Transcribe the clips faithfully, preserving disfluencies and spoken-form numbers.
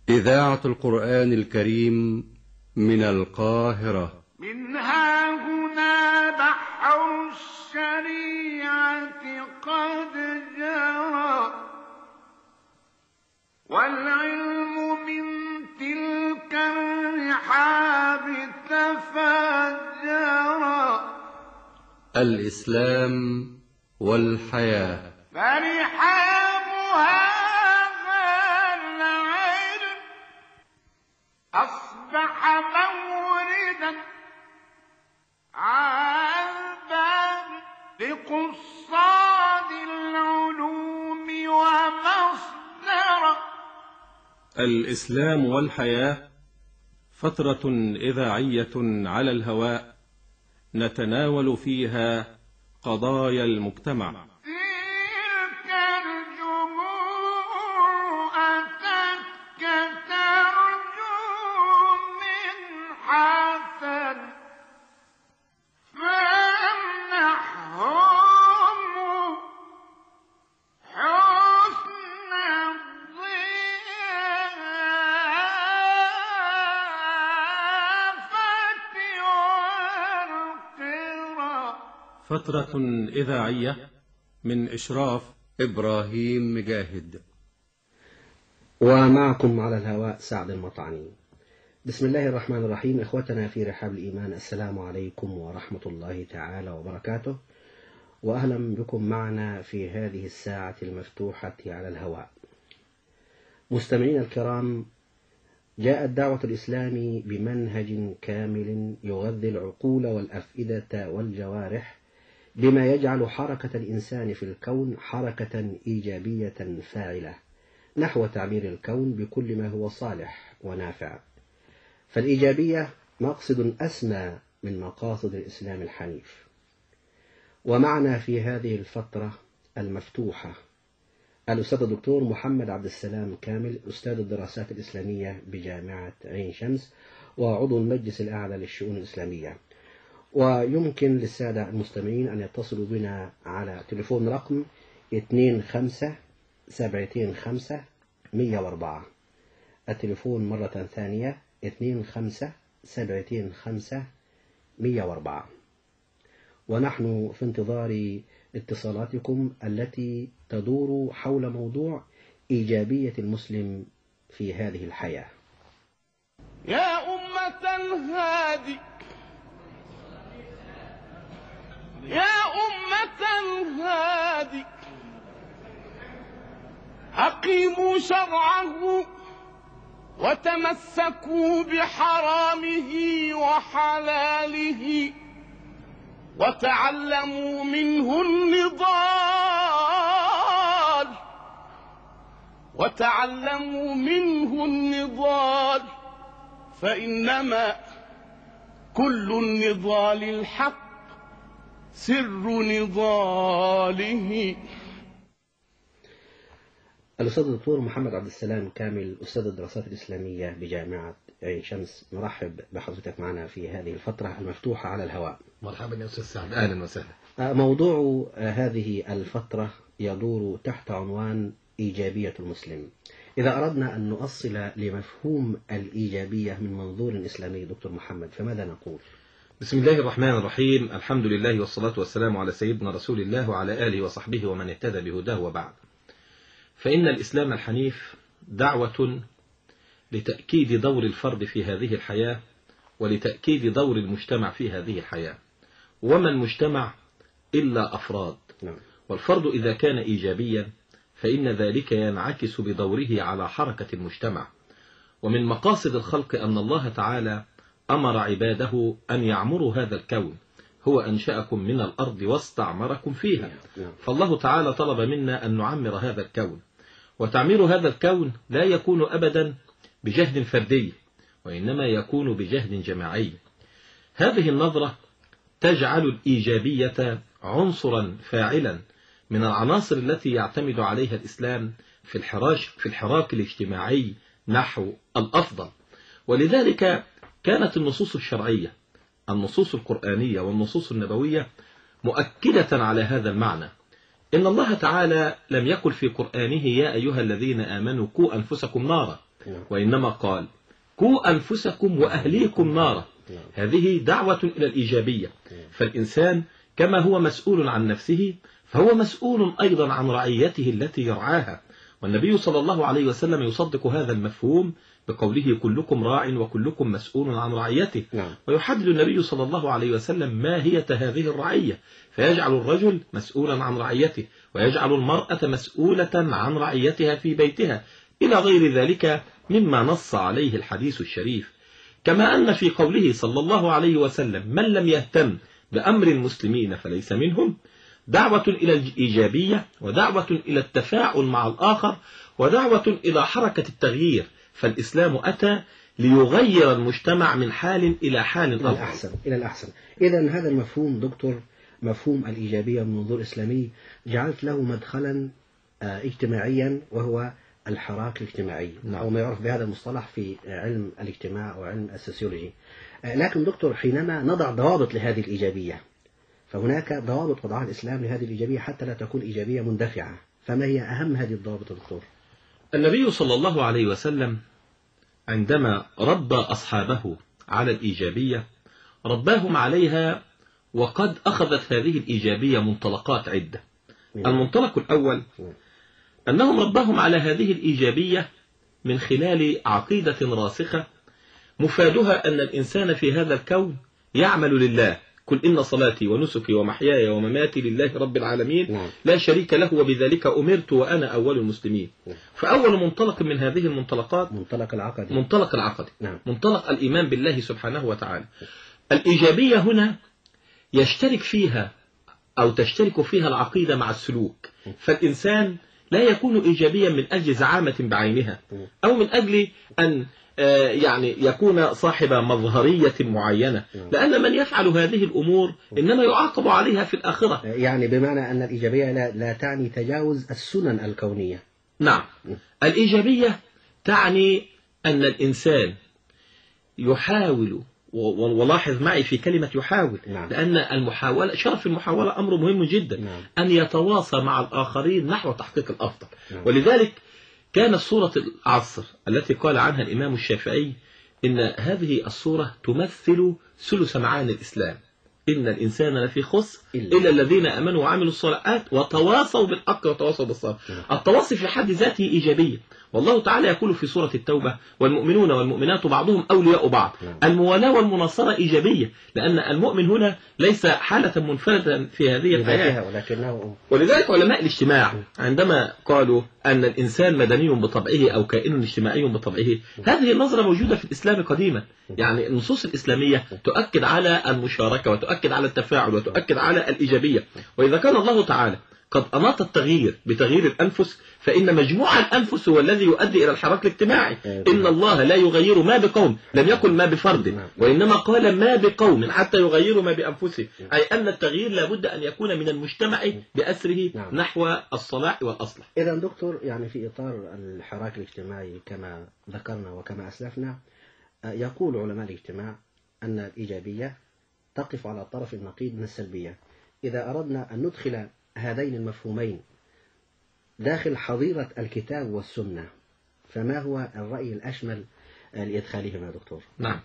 إذاعة القرآن الكريم من القاهرة. منها هنا بحر الشريعة قد جرى، والعلم من تلك الرحاب تفجرا. الإسلام والحياة. فرحاب هذا العلم أصبح موردا عذبا لقصاد العلوم ومصدرا. الإسلام والحياة فترة إذاعية على الهواء نتناول فيها قضايا المجتمع. تلك الجموع أتتك ترجو من حسن، فامنحهم حسن الضيافة والقرى. فترة إذاعية من إشراف إبراهيم مجاهد. ومعكم على الهواء سعد المطعني. بسم الله الرحمن الرحيم. إخوتنا في رحاب الإيمان، السلام عليكم ورحمة الله تعالى وبركاته، وأهلا بكم معنا في هذه الساعة المفتوحة على الهواء. مستمعين الكرام، جاءت دعوة الإسلام بمنهج كامل يغذي العقول والأفئدة والجوارح بما يجعل حركة الإنسان في الكون حركة إيجابية فاعلة نحو تعمير الكون بكل ما هو صالح ونافع. فالإيجابية مقصد أسمى من مقاصد الإسلام الحنيف. ومعنا في هذه الفترة المفتوحة الأستاذ الدكتور محمد عبد السلام كامل، أستاذ الدراسات الإسلامية بجامعة عين شمس وعضو المجلس الأعلى للشؤون الإسلامية. ويمكن للسادة المستمعين أن يتصلوا بنا على تليفون رقم اثنين خمسة سبعتين خمسة مية واربعة. التليفون مرة ثانية اثنين خمسة سبعتين خمسة مية واربعة. ونحن في انتظار اتصالاتكم التي تدور حول موضوع إيجابية المسلم في هذه الحياة. يا أمة الهادي، يا أمة الهادي، أقيموا شرعه وتمسكوا بحرامه وحلاله، وتعلموا منه النضال، وتعلموا منه النضال، فإنما كل النضال الحق سر نضاله. الأستاذ الدكتور محمد عبد السلام كامل، أستاذ الدراسات الإسلامية بجامعة عين شمس، نرحب بحضرتك معنا في هذه الفترة المفتوحة على الهواء. مرحبا يا أستاذ سعد، أهلا وسهلا. موضوع هذه الفترة يدور تحت عنوان إيجابية المسلم. إذا أردنا أن نؤصل لمفهوم الإيجابية من منظور إسلامي دكتور محمد، فماذا نقول؟ بسم الله الرحمن الرحيم، الحمد لله والصلاة والسلام على سيدنا رسول الله وعلى آله وصحبه ومن اهتدى بهداه، وبعد. فإن الإسلام الحنيف دعوة لتأكيد دور الفرد في هذه الحياة، ولتأكيد دور المجتمع في هذه الحياة. وما المجتمع إلا أفراد، والفرد إذا كان إيجابيا فإن ذلك ينعكس بدوره على حركة المجتمع. ومن مقاصد الخلق أن الله تعالى أمر عباده أن يعمروا هذا الكون، هو أنشأكم من الأرض واستعمركم فيها. فالله تعالى طلب منا أن نعمر هذا الكون، وتعمير هذا الكون لا يكون أبدا بجهد فردي، وإنما يكون بجهد جماعي. هذه النظرة تجعل الإيجابية عنصرا فاعلا من العناصر التي يعتمد عليها الإسلام في الحراك, في الحراك الاجتماعي نحو الأفضل. ولذلك كانت النصوص الشرعية، النصوص القرآنية والنصوص النبوية مؤكدة على هذا المعنى. إن الله تعالى لم يقل في قرآنه يا أيها الذين آمنوا قوا أنفسكم نارا، وإنما قال قوا أنفسكم وأهليكم نارا. هذه دعوة إلى الإيجابية. فالإنسان كما هو مسؤول عن نفسه فهو مسؤول أيضا عن رعيته التي يرعاها. والنبي صلى الله عليه وسلم يصدق هذا المفهوم بقوله كلكم راع وكلكم مسؤول عن رعيته. نعم. ويحدد النبي صلى الله عليه وسلم ماهية هذه الرعية، فيجعل الرجل مسؤولا عن رعيته، ويجعل المرأة مسؤولة عن رعيتها في بيتها، إلى غير ذلك مما نص عليه الحديث الشريف. كما أن في قوله صلى الله عليه وسلم من لم يهتم بأمر المسلمين فليس منهم، دعوة إلى الإيجابية، ودعوة إلى التفاعل مع الآخر، ودعوة إلى حركة التغيير. فالإسلام أتى ليغير المجتمع من حال إلى حال إلى الأحسن إلى الأحسن. إذا هذا المفهوم دكتور، مفهوم الإيجابية من منظور إسلامي، جعلت له مدخلا اجتماعيا وهو الحراك الاجتماعي، أو ما يعرف بهذا المصطلح في علم الاجتماع وعلم السوسيولوجي. لكن دكتور، حينما نضع ضوابط لهذه الإيجابية، فهناك ضوابط وضعها الإسلام لهذه الإيجابية حتى لا تكون إيجابية مندفعة. فما هي أهم هذه الضوابط دكتور؟ النبي صلى الله عليه وسلم عندما ربى أصحابه على الإيجابية رباهم عليها، وقد أخذت هذه الإيجابية منطلقات عدة. المنطلق الأول أنهم رباهم على هذه الإيجابية من خلال عقيدة راسخة مفادها أن الإنسان في هذا الكون يعمل لله. قل إن صلاتي ونسكي ومحياي ومماتي لله رب العالمين لا شريك له وبذلك أمرت وأنا أول المسلمين. فأول منطلق من هذه المنطلقات منطلق العقدي منطلق العقدي نعم. منطلق الإيمان بالله سبحانه وتعالى. الإيجابية هنا يشترك فيها أو تشترك فيها العقيدة مع السلوك. فالإنسان لا يكون إيجابيا من أجل زعامة بعينها، أو من أجل أن يعني يكون صاحب مظهرية معينة، لأن من يفعل هذه الأمور إنما يعاقب عليها في الآخرة. يعني بمعنى أن الإيجابية لا, لا تعني تجاوز السنن الكونية. نعم، الإيجابية تعني أن الإنسان يحاول، ولاحظ معي في كلمة يحاول، نعم. لأن المحاولة، شرف المحاولة أمر مهم جدا، نعم. أن يتواصى مع الآخرين نحو تحقيق الأفضل. نعم. ولذلك كانت سورة العصر التي قال عنها الإمام الشافعي إن هذه السورة تمثل ثلث معاني الإسلام. إن الإنسان لفي خسر إلا الذين آمنوا وعملوا الصالحات وتواصوا بالحق وتواصوا بالصبر. التواصي في حد ذاته إيجابية، والله تعالى يقول في سورة التوبة والمؤمنون والمؤمنات بعضهم أولياء بعض. الموالاة والمناصرة إيجابية، لأن المؤمن هنا ليس حالة منفردة في هذه الحياة. ولكنه... ولذلك علماء الاجتماع عندما قالوا أن الإنسان مدني بطبعه أو كائن اجتماعي بطبعه، هذه النظرة موجودة في الإسلام قديما. يعني النصوص الإسلامية تؤكد على المشاركة وتؤكد على التفاعل وتؤكد على الإيجابية. وإذا كان الله تعالى قد أناط التغيير بتغيير الأنفس، فإن مجموع الأنفس هو الذي يؤدي إلى الحراك الاجتماعي. إن الله لا يغير ما بقوم، لم يقل ما بفرد، وإنما قال ما بقوم حتى يغيروا ما بأنفسهم، أي أن التغيير لابد أن يكون من المجتمع بأسره نحو الصلاح والأصلح. إذا دكتور، يعني في إطار الحراك الاجتماعي كما ذكرنا وكما أسلفنا، يقول علماء الاجتماع أن الإيجابية تقف على الطرف النقيض من السلبية. إذا أردنا أن ندخل هذين المفهومين داخل حظيرة الكتاب والسنة، فما هو الرأي الأشمل لإدخالهما يا دكتور؟ نعم،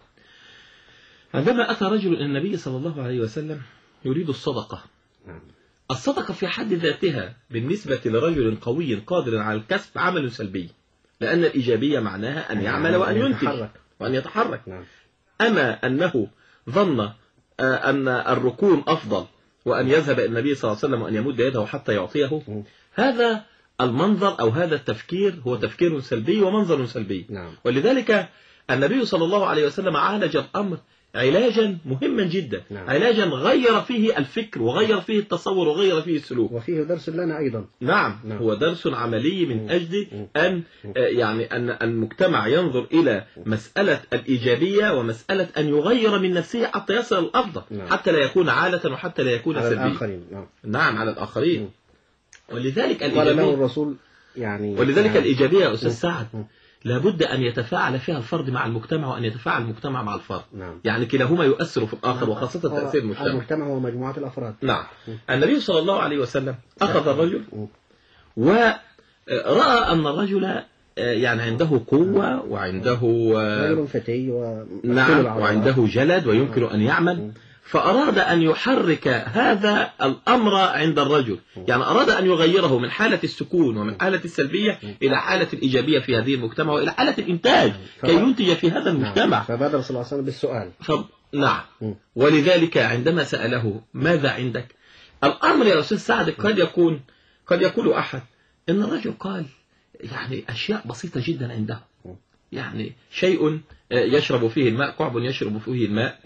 عندما أتى رجل إلى النبي صلى الله عليه وسلم يريد الصدقة، نعم. الصدقة في حد ذاتها بالنسبة لرجل قوي قادر على الكسب عمل سلبي، لأن الإيجابية معناها أن يعمل وأن ينتج وأن يتحرك. نعم. أما أنه ظن أن الركون أفضل وأن يذهب إلى النبي صلى الله عليه وسلم وأن يمد يده حتى يعطيه، هذا المنظر أو هذا التفكير هو تفكير سلبي ومنظر سلبي. نعم. ولذلك النبي صلى الله عليه وسلم عالج الأمر علاجا مهما جدا. نعم. علاجا غير فيه الفكر وغير فيه التصور وغير فيه السلوك، وفيه درس لنا أيضا. نعم. نعم. هو درس عملي من أجل أن يعني أن المجتمع ينظر إلى مسألة الإيجابية ومسألة أن يغير من نفسه حتى يصل الأفضل. نعم. حتى لا يكون عالة وحتى لا يكون على سلبي. الآخرين. نعم. نعم، على الآخرين. م. ولذلك قال له الرسول يعني ولذلك يعني الإيجابية يا أستاذ سعد لابد أن يتفاعل فيها الفرد مع المجتمع وأن يتفاعل المجتمع مع الفرد. نعم. يعني كلاهما يؤثر في الآخر، وخاصة تأثير المجتمع. المجتمع هو مجموعة الأفراد. نعم. النبي صلى الله عليه وسلم أخذ الرجل ورأى أن الرجل يعني عنده قوة وعنده رجل فتي نعم وعنده جلد ويمكن أن يعمل، فأراد أن يحرك هذا الأمر عند الرجل، يعني أراد أن يغيره من حالة السكون ومن حالة السلبية إلى حالة الإيجابية في هذه المجتمع وإلى حالة الإنتاج كي ينتج في هذا المجتمع. فبادر صلى الله عليه وسلم بالسؤال. نعم. ولذلك عندما سأله ماذا عندك، الأمر يا أستاذ سعد قد يكون قد يقول أحد إن الرجل قال يعني أشياء بسيطة جدا عنده، يعني شيء يشرب فيه الماء، كعب يشرب فيه الماء،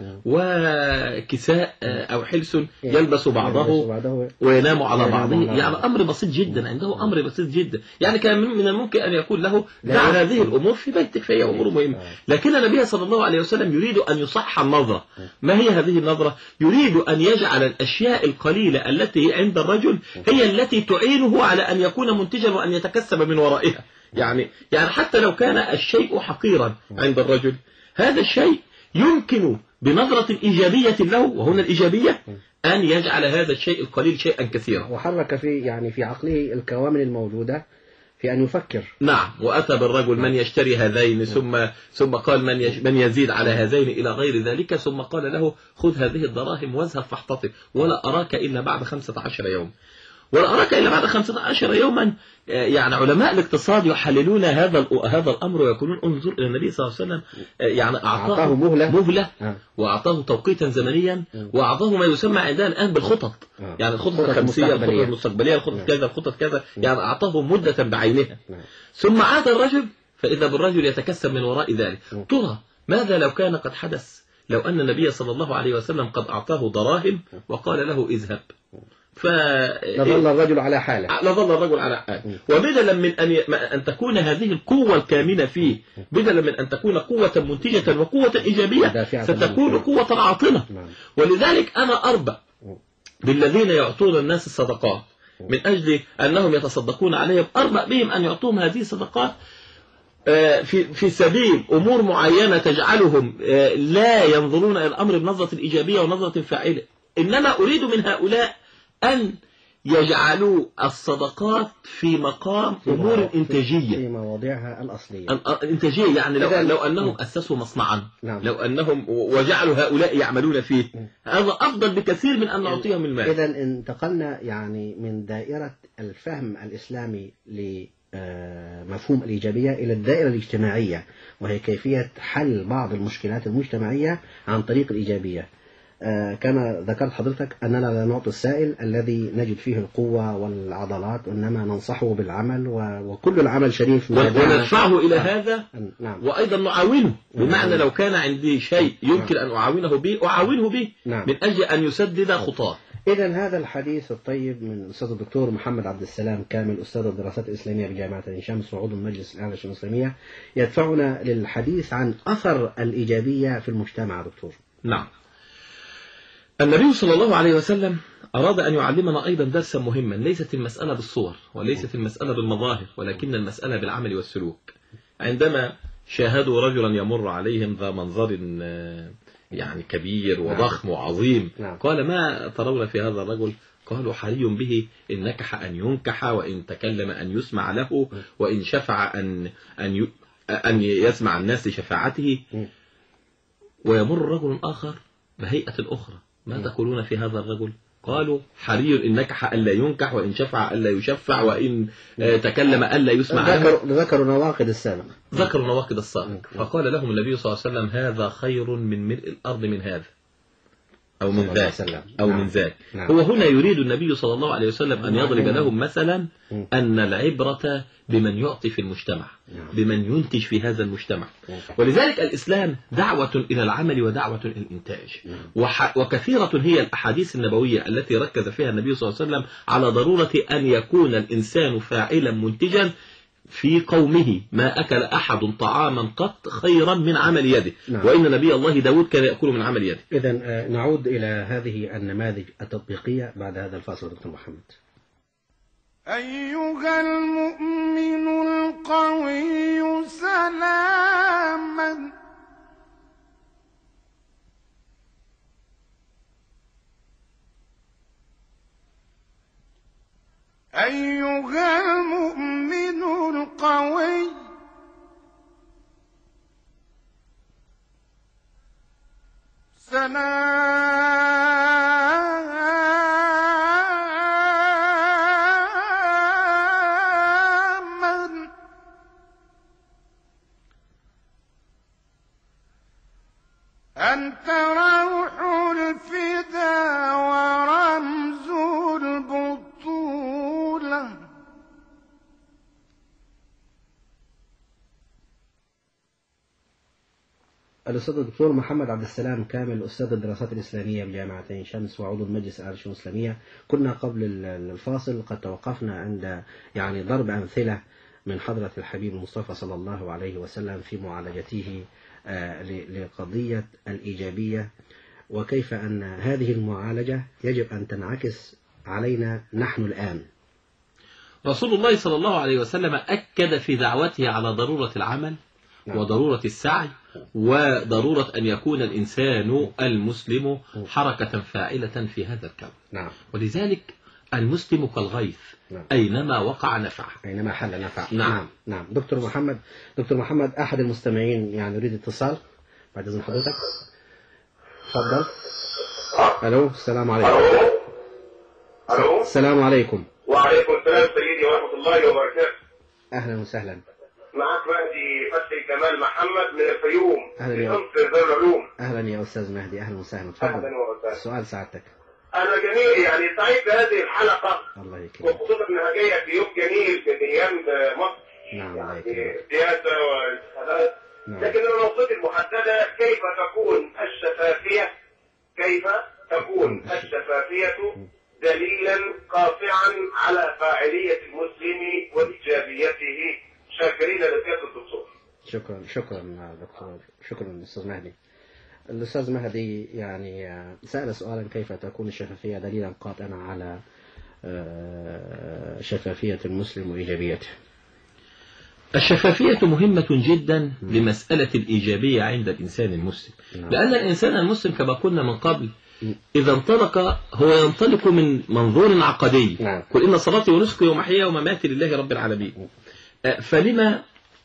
وكساء أو حلس يلبس بعضه وينام على بعضه، يعني أمر بسيط جدا عنده، أمر بسيط جدا. يعني كان من الممكن أن يقول له دع هذه الأمور في بيتك فهي أمور مهمة، لكن النبي صلى الله عليه وسلم يريد أن يصحح النظرة. ما هي هذه النظرة؟ يريد أن يجعل الأشياء القليلة التي عند الرجل هي التي تعينه على أن يكون منتجا وأن يتكسب من ورائها. يعني يعني حتى لو كان الشيء حقيرا عند الرجل، هذا الشيء يمكن بنظرة إيجابية له، وهنا الإيجابية أن يجعل هذا الشيء القليل شيئا كثيرا. وحرك في يعني في عقله الكوامن الموجودة في أن يفكر. نعم. وأتى بالرجل من يشتري هذين، ثم ثم قال من من يزيد على هذين إلى غير ذلك، ثم قال له خذ هذه الدراهم واذهب فاحتطب ولا أراك إلا بعد خمسة عشر يوم. ولا أراك إلا بعد خمسة عشر يوما. يعني علماء الاقتصاد يحللون هذا هذا الأمر ويقولون انظر إلى النبي صلى الله عليه وسلم، يعني أعطاه مهلة, مهلة وأعطاه توقيتا زمنيا، وأعطاه ما يسمى عندنا الآن بالخطط، يعني الخطط الخمسية، الخطط المستقبلية، الخطط كذا، الخطط كذا، يعني أعطاه مدة بعينها. ثم عاد الرجل فإذا بالرجل يتكسب من وراء ذلك. ترى ماذا لو كان قد حدث لو أن النبي صلى الله عليه وسلم قد أعطاه دراهم وقال له اذهب، ف لظل الرجل على حاله لظل الرجل على حاله. وبدلا من أن ي... أن تكون هذه القوة الكامنة فيه، بدلا من أن تكون قوة منتجة وقوة إيجابية، ستكون قوة عاطلة. ولذلك أنا أربأ بالذين يعطون الناس الصدقات من أجل أنهم يتصدقون عليهم، أربأ بهم أن يعطوهم هذه الصدقات في في سبيل أمور معينة تجعلهم لا ينظرون إلى الأمر بنظرة الإيجابية ونظرة فاعلة. إنما أريد من هؤلاء أن يجعلوا الصدقات في مقام أمور إنتاجية، في مواضعها الأصلية الإنتاجية. يعني لو, لو أنهم أسسوا مصنعا، نعم. لو أنهم وجعلوا هؤلاء يعملون فيه، هذا أفضل بكثير من أن نعطيهم المال. إذن انتقلنا يعني من دائرة الفهم الإسلامي لمفهوم الإيجابية إلى الدائرة الاجتماعية، وهي كيفية حل بعض المشكلات المجتمعية عن طريق الإيجابية. كما ذكرت حضرتك أننا لا نعطي السائل الذي نجد فيه القوة والعضلات، إنما ننصحه بالعمل، وكل العمل شريف، وندفعه إلى هذا. نعم. وأيضا نعاونه، بمعنى لو كان عندي شيء يمكن أن أعاونه به أعاونه به، نعم. من أجل أن يسدد خطاه. إذن هذا الحديث الطيب من الأستاذ الدكتور محمد عبد السلام كامل، أستاذ الدراسات الإسلامية بجامعة عين شمس وعضو المجلس الأعلى للشؤون الإسلامية، يدفعنا للحديث عن أثر الإيجابية في المجتمع. دكتور. نعم. النبي صلى الله عليه وسلم أراد أن يعلمنا أيضا درسا مهما، ليست المسألة بالصور وليست المسألة بالمظاهر، ولكن المسألة بالعمل والسلوك. عندما شاهدوا رجلا يمر عليهم ذا منظر يعني كبير وضخم وعظيم، قال ما ترون في هذا الرجل؟ قالوا حري به إن نكح أن ينكح، وإن تكلم أن يسمع له، وإن شفع أن أن أن يسمع الناس لشفاعته. ويمر رجل آخر بهيئة أخرى، ما تقولون في هذا الرجل؟ قالوا حري إن نكح ألا ينكح، وإن شفع ألا يشفع، وإن تكلم ألا يسمع له. ذكروا نواقض السابق ذكروا نواقض السابق. فقال لهم النبي صلى الله عليه وسلم هذا خير من ملء الأرض من هذا أو من ذاك أو من ذاك. هو هنا يريد النبي صلى الله عليه وسلم أن يضرب لهم مثلا أن العبرة بمن يعطي في المجتمع، بمن ينتج في هذا المجتمع. ولذلك الإسلام دعوة إلى العمل ودعوة إلى الإنتاج. وكثيرة هي الأحاديث النبوية التي ركز فيها النبي صلى الله عليه وسلم على ضرورة أن يكون الإنسان فاعلا منتجا في قومه. ما أكل أحد طعاما قط خيرا من عمل يده. نعم. وإن نبي الله داود كان يأكل من عمل يده. إذن نعود إلى هذه النماذج التطبيقية بعد هذا الفاصل. دكتور محمد. أيها المؤمن القوي سلاما أيها المؤمن القوي سلاما أنت روح الفدا ورمز البطولة. الأستاذ الدكتور محمد عبد السلام كامل، أستاذ الدراسات الإسلامية بجامعة عين شمس وعضو المجلس الأعلى للشؤون الإسلامية. كنا قبل الفاصل قد توقفنا عند يعني ضرب أمثلة من حضرة الحبيب المصطفى صلى الله عليه وسلم في معالجته لقضية الإيجابية، وكيف أن هذه المعالجة يجب أن تنعكس علينا نحن الآن. رسول الله صلى الله عليه وسلم أكد في دعوته على ضرورة العمل وضرورة السعي وضرورة أن يكون الإنسان المسلم حركة فاعلة في هذا الكون. نعم. ولذلك المسلم كالغيث، نعم. أينما وقع نفع، أينما حل نفع. نعم. نعم. نعم. دكتور محمد دكتور محمد أحد المستمعين يعني يريد اتصال بعد إذن حضرتك. تفضل. ألو، السلام عليكم. ألو. السلام عليكم. وعليكم السلام سيدي ورحمة الله وبركاته. أهلا وسهلا. معك مهدي فتحي كمال محمد من الفيوم أهلا يا في دار العلوم. أهلا يا أستاذ مهدي، أهلا وسهلا. تفضل. أهلا وسهلا. السؤال سعادتك. أنا جميل يعني سعيد بهذه الحلقة، الله يكرمك. وخصوصا إنها جاية في يوم جميل من أيام مصر. نعم. الله يعني يكرمك. سياسة والانتخابات. نعم. لكن النقطة المحددة كيف تكون الشفافية كيف تكون الشفافية دليلا قاطعا على فاعلية المسلم وإيجابيته. شاكرين لسيادة الدكتور. شكرا شكرا دكتور، شكرا أستاذ مهدي. الأستاذ مهدي يعني سأل سؤالا: كيف تكون الشفافية دليلا قاطعا على شفافية المسلم وإيجابيته؟ الشفافية مهمة جدا لمسألة الإيجابية عند الإنسان المسلم، لأن الإنسان المسلم كما قلنا من قبل إذا انطلق هو ينطلق من منظور عقدي. قل إن صلاتي ونسكي ومحياي ومماتي لله رب العالمين. فلما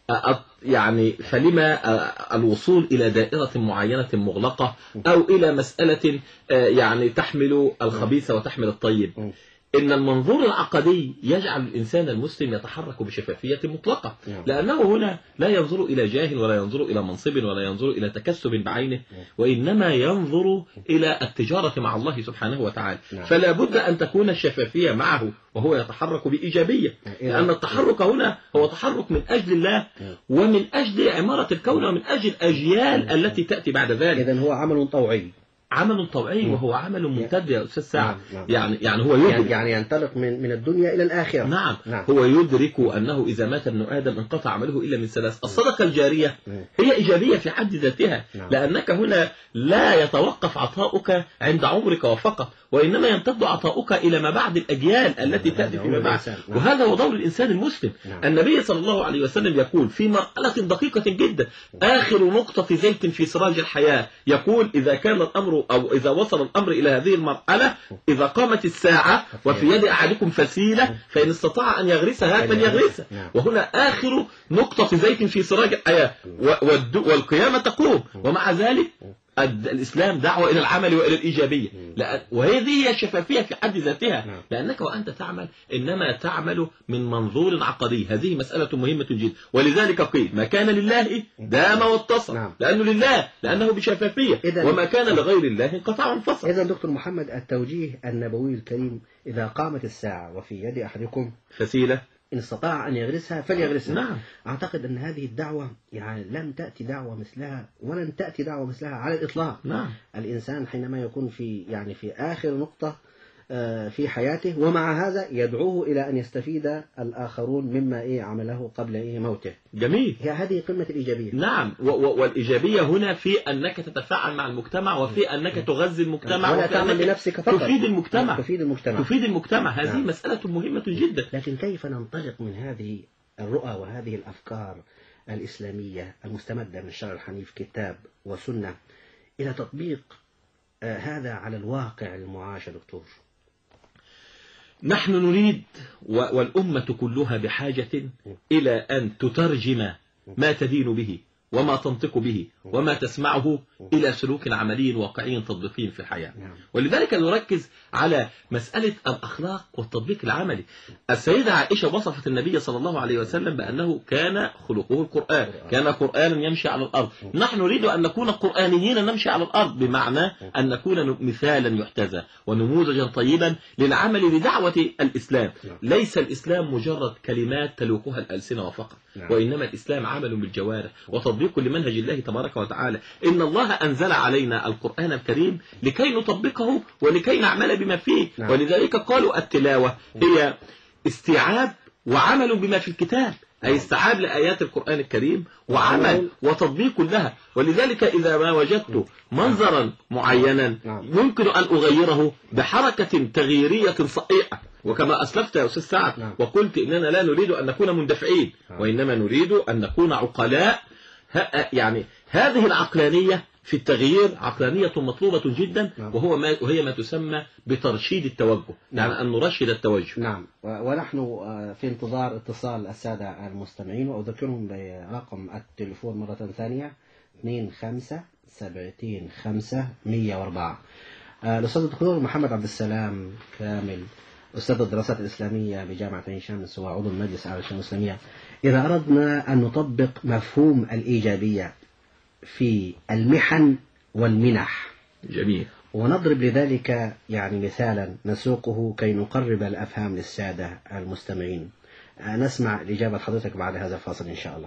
يعني فلما الوصول إلى دائرة معينة مغلقة أو إلى مسألة يعني تحمل الخبيث وتحمل الطيب؟ إن المنظور العقدي يجعل الإنسان المسلم يتحرك بشفافية مطلقة، لأنه هنا لا ينظر إلى جاهل ولا ينظر إلى منصب ولا ينظر إلى تكسب بعينه، وإنما ينظر إلى التجارة مع الله سبحانه وتعالى. فلا بد أن تكون الشفافية معه وهو يتحرك بإيجابية، لأن التحرك هنا هو تحرك من أجل الله ومن أجل عمارة الكون ومن أجل الأجيال التي تأتي بعد ذلك. إذن هو عمل طوعي، عمل طوعي، وهو عمل ممتد يا أستاذ سعد. نعم. يعني يعني هو يدرك يعني ينطلق من من الدنيا إلى الآخرة. نعم. نعم. هو يدرك أنه إذا مات ابن آدم انقطع عمله إلا من ثلاث. الصدقة الجارية هي إيجابية في حد ذاتها، لأنك هنا لا يتوقف عطاؤك عند عمرك وفقط، وإنما يمتد عطاؤك إلى ما بعد الأجيال التي تأتي فيما بعد. وهذا هو دور الإنسان المسلم. النبي صلى الله عليه وسلم يقول في مرحلة دقيقة جدا: آخر نقطة زيت في سراج الحياة، يقول إذا كان الأمر أو إذا وصل الأمر إلى هذه المرحلة، إذا قامت الساعة وفي يد أحدكم فسيلة فإن استطاع أن يغرسها فليغرسها. وهنا آخر نقطة زيت في سراج الحياة، والقيامة تقوم. ومع ذلك الإسلام دعوة إلى العمل وإلى الإيجابية، وهذه هي الشفافية في حد ذاتها، لأنك وأنت تعمل إنما تعمل من منظور عقدي. هذه مسألة مهمة جدا، ولذلك قيل ما كان لله دام واتصل، لأنه لله، لأنه بشفافية، وما كان لغير الله انقطع وانفصل. إذا دكتور محمد التوجيه النبوي الكريم: إذا قامت الساعة وفي يد أحدكم فسيلة إن استطاع أن يغرسها فليغرسها. نعم. أعتقد أن هذه الدعوة يعني لم تأتي دعوة مثلها ولن تأتي دعوة مثلها على الإطلاق. نعم. الإنسان حينما يكون في يعني في آخر نقطة في حياته، ومع هذا يدعوه إلى أن يستفيد الآخرون مما إيه عمله قبل إيه موته. جميل. هي هذه قمة الإيجابية. نعم. والإيجابية هنا في أنك تتفاعل مع المجتمع، وفي أنك تغذي المجتمع، ولا تعمل لنفسك فقط، تفيد المجتمع. تفيد المجتمع. تفيد المجتمع. هذه نعم. مسألة مهمة جدا. لكن كيف ننطلق من هذه الرؤى وهذه الأفكار الإسلامية المستمدة من الشرع الحنيف كتاب وسنة إلى تطبيق آه هذا على الواقع المعاش دكتور؟ نحن نريد والأمة كلها بحاجة إلى أن تترجم ما تدين به وما تنطق به وما تسمعه إلى سلوك عملي واقعي تطبيقي في الحياة. ولذلك نركز على مسألة الأخلاق والتطبيق العملي. السيدة عائشة وصفت النبي صلى الله عليه وسلم بأنه كان خلقه القرآن، كان قرآنا يمشي على الأرض. نحن نريد أن نكون قرآنيين نمشي على الأرض، بمعنى أن نكون مثالا يحتذى ونموذجا طيبا للعمل لدعوة الإسلام. ليس الإسلام مجرد كلمات تلوقها الألسنة وفقط، وإنما الإسلام عمل بالجوارح وتطبيق لمنهج الله تبارك وتعالى. إن الله أنزل علينا القرآن الكريم لكي نطبقه ولكي نعمل بما فيه. ولذلك قالوا التلاوة هي استيعاب وعمل بما في الكتاب، أي استيعاب لآيات القرآن الكريم وعمل وتطبيق لها. ولذلك إذا ما وجدت منظرا معينا يمكن أن أغيره بحركة تغييرية صحيحة، وكما أسلفت يا أستاذ سعد وقلت إننا لا نريد أن نكون مندفعين، وإنما نريد أن نكون عقلاء. يعني هذه العقلانية في التغيير عقلانية مطلوبة جدا، وهو ما وهي ما تسمى بترشيد التوجه، يعني أن نرشد التوجه. نعم. ونحن في انتظار اتصال السادة المستمعين، وأذكرهم برقم التليفون مرة ثانية اثنين خمسة سبعتين خمسة مية وأربعة. الأستاذ الدكتور محمد عبد السلام كامل، أستاذ الدراسات الإسلامية بجامعة عين شمس وعضو المجلس الأعلى للشؤون الإسلامية، إذا أردنا أن نطبق مفهوم الإيجابية في المحن والمنح، جميل، ونضرب لذلك يعني مثالا نسوقه كي نقرب الأفهام للسادة المستمعين، نسمع الإجابة حضرتك بعد هذا الفاصل إن شاء الله.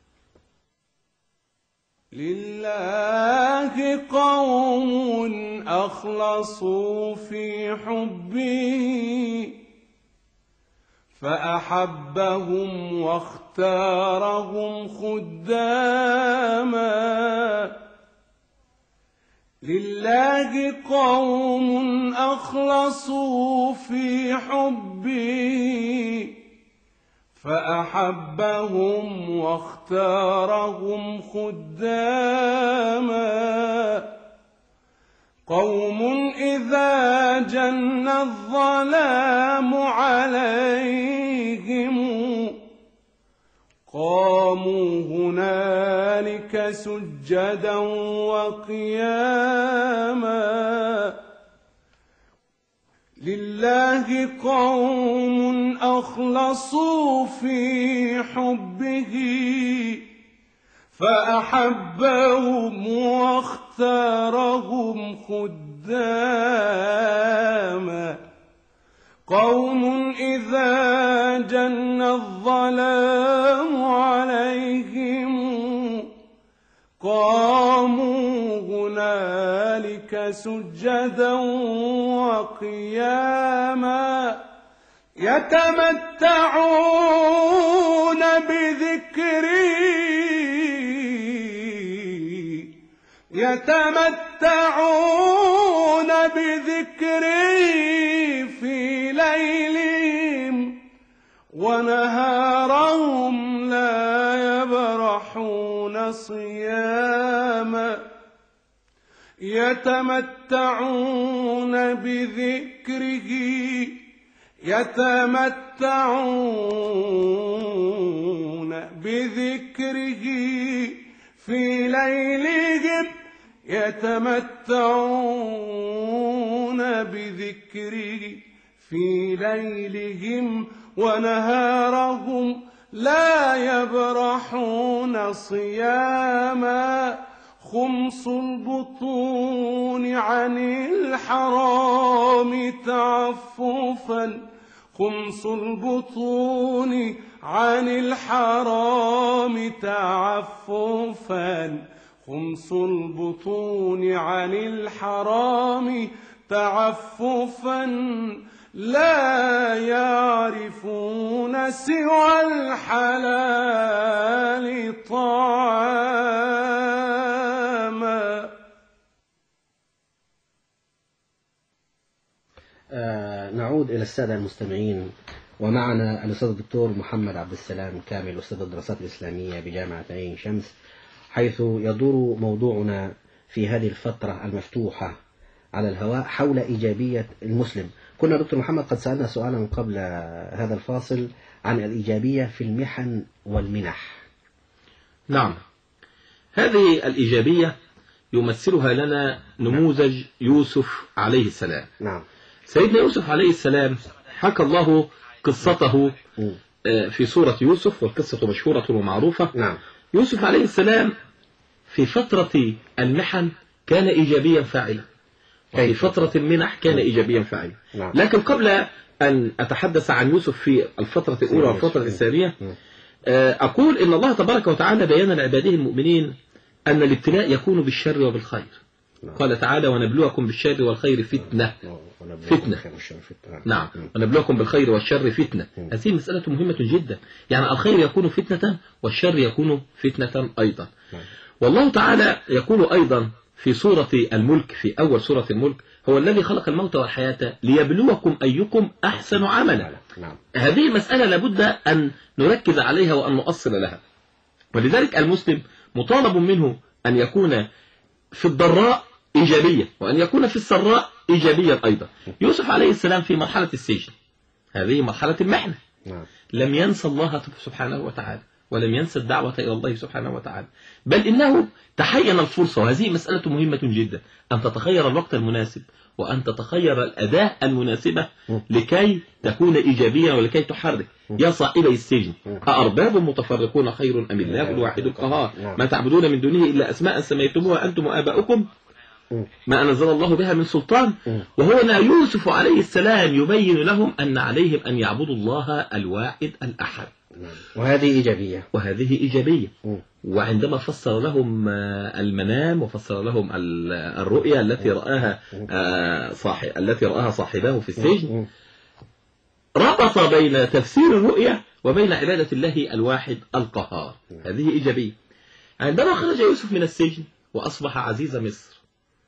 لله قوم أخلصوا في حبه فأحبهم واختارهم خداما. لله قوم أخلصوا في حبه فأحبهم واختارهم خداما. قوم إذا جن الظلام عليهم قاموا هنالك سجدا وقياما. لله قوم أخلصوا في حبه فأحبهم واختارهم خداما. قوم إذا جن الظلام عليهم قاموا هنالك سجدا وقياما. يتمتعون بذكري يتمتعون بذكري في ليلهم ونهارهم لا يبرحون صياما. يتمتعون بذكره يتمتعون بذكره في ليلهم يتمتعون بذكره في ليلهم ونهارهم لا يبرحون صياما. خمس البطون عن الحرام تعففا خمس البطون عن الحرام تعففا خمس البطون عن الحرام تعففا لا يعرفون سوى الحلال طعاما. آه نعود إلى السادة المستمعين، ومعنا الأستاذ الدكتور محمد عبد السلام كامل، أستاذ الدراسات الإسلامية بجامعة عين شمس، حيث يدور موضوعنا في هذه الفترة المفتوحة على الهواء حول إيجابية المسلم. كنا دكتور محمد قد سألنا سؤالا قبل هذا الفاصل عن الإيجابية في المحن والمنح. نعم، هذه الإيجابية يمثلها لنا نموذج يوسف عليه السلام. نعم. سيدنا يوسف عليه السلام حكى الله قصته في سورة يوسف، والقصة مشهورة ومعروفة. نعم. يوسف عليه السلام في فترة المحن كان إيجابيا فاعلا، وفي فترة المنح كان إيجابيا فاعلا. نعم. لكن قبل أن أتحدث عن يوسف في الفترة الأولى والفترة الثانية، أقول إن الله تبارك وتعالى بيان لعباده المؤمنين أن الابتلاء يكون بالشر وبالخير. نعم. قال تعالى: ونبلوكم بالشر والخير فتنة. فتنة. نعم. ونبلوكم بالخير والشر فتنة. هذه مسألة مهمة جدا، يعني الخير يكون فتنة والشر يكون فتنة أيضا. نعم. والله تعالى يقول أيضا في سورة الملك، في أول سورة الملك: هو الذي خلق الموت والحياة ليبلوكم أيكم أحسن عملا. نعم. هذه مسألة لابد أن نركز عليها وأن نؤصل لها، ولذلك المسلم مطالب منه أن يكون في الضراء إيجابيا، وأن يكون في السراء إيجابيا أيضا. يوسف عليه السلام في مرحلة السجن، هذه مرحلة المحنة، لم ينسى الله سبحانه وتعالى، ولم ينسى الدعوة إلى الله سبحانه وتعالى، بل إنه تحين الفرصة. وهذه مسألة مهمة جدا، أن تتخير الوقت المناسب، وأن تتخير الأداة المناسبة لكي تكون إيجابيا ولكي تحرك. يا صاحبي السجن أأرباب متفرقون خير أم الله الواحد القهار ما تعبدون من دونه إلا أسماء سميتموها أنتم وآباؤكم ما أنزل الله بها من سلطان. وهنا يوسف عليه السلام يبين لهم أن عليهم أن يعبدوا الله الواحد الأحد، وهذه إيجابية. وهذه إيجابية. وعندما فسر لهم المنام وفسر لهم الرؤيا التي رآها صاحب التي رآها صاحبه في السجن، ربط بين تفسير الرؤيا وبين عبادة الله الواحد القهار. هذه إيجابية. عندما خرج يوسف من السجن وأصبح عزيز مصر،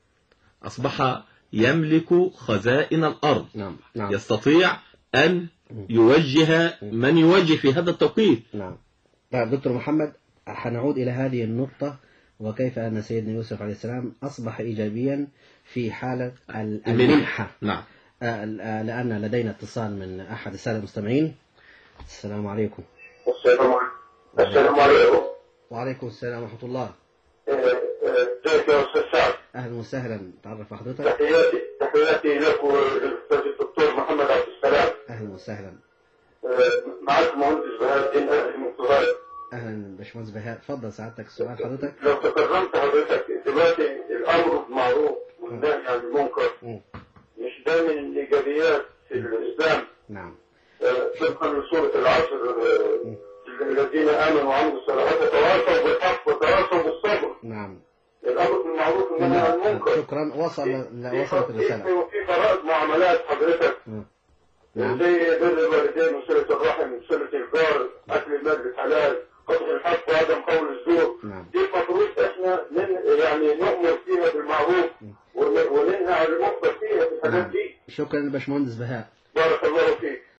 أصبح يملك خزائن الأرض. نعم. نعم. يستطيع أن يوجه من يوجه في هذا التوقيت. نعم. طيب دكتور محمد، حنعود إلى هذه النقطة، وكيف أن سيدنا يوسف عليه السلام أصبح إيجابيا في حالة المنحة. نعم. لأن لدينا اتصال من أحد السادة المستمعين. السلام عليكم. السلام عليكم. السلام عليكم. وعليكم السلام ورحمة الله. ازيك يا أستاذ سعد؟ أهلا وسهلا، تعرف حضرتك. تحياتي تحياتي لك وللأستاذ الدكتور محمد عبد السلام. أهلا وسهلا. معك مهندس بهاء الدين أهلي من طهران. أهلا باشمهندس بهاء، تفضل سعادتك السؤال حضرتك. لو تكرمت حضرتك، دلوقتي الأمر بالمعروف والنهي عن المنكر مش ده من الإيجابيات في الإسلام. نعم. طبقا لسورة العصر: الذين آمنوا وعملوا الصالحات تواصوا بالحق وتواصوا بالصبر. نعم. الأمر بالمعروف والنهي عن المنكر. شكرا. وصل وصلت الرسالة. وفي فرائض معاملات حضرتك، نعم. زي بر الوالدين وصلة الرحم وصلة الجار، أكل المال بالحلال، قطع الحق وعدم قول الزور. نعم. دي المفروض احنا يعني نؤمر فيها بالمعروف وننهى عن المنكر فيها في الحاجات دي. شكرا لباشمهندس بهاء.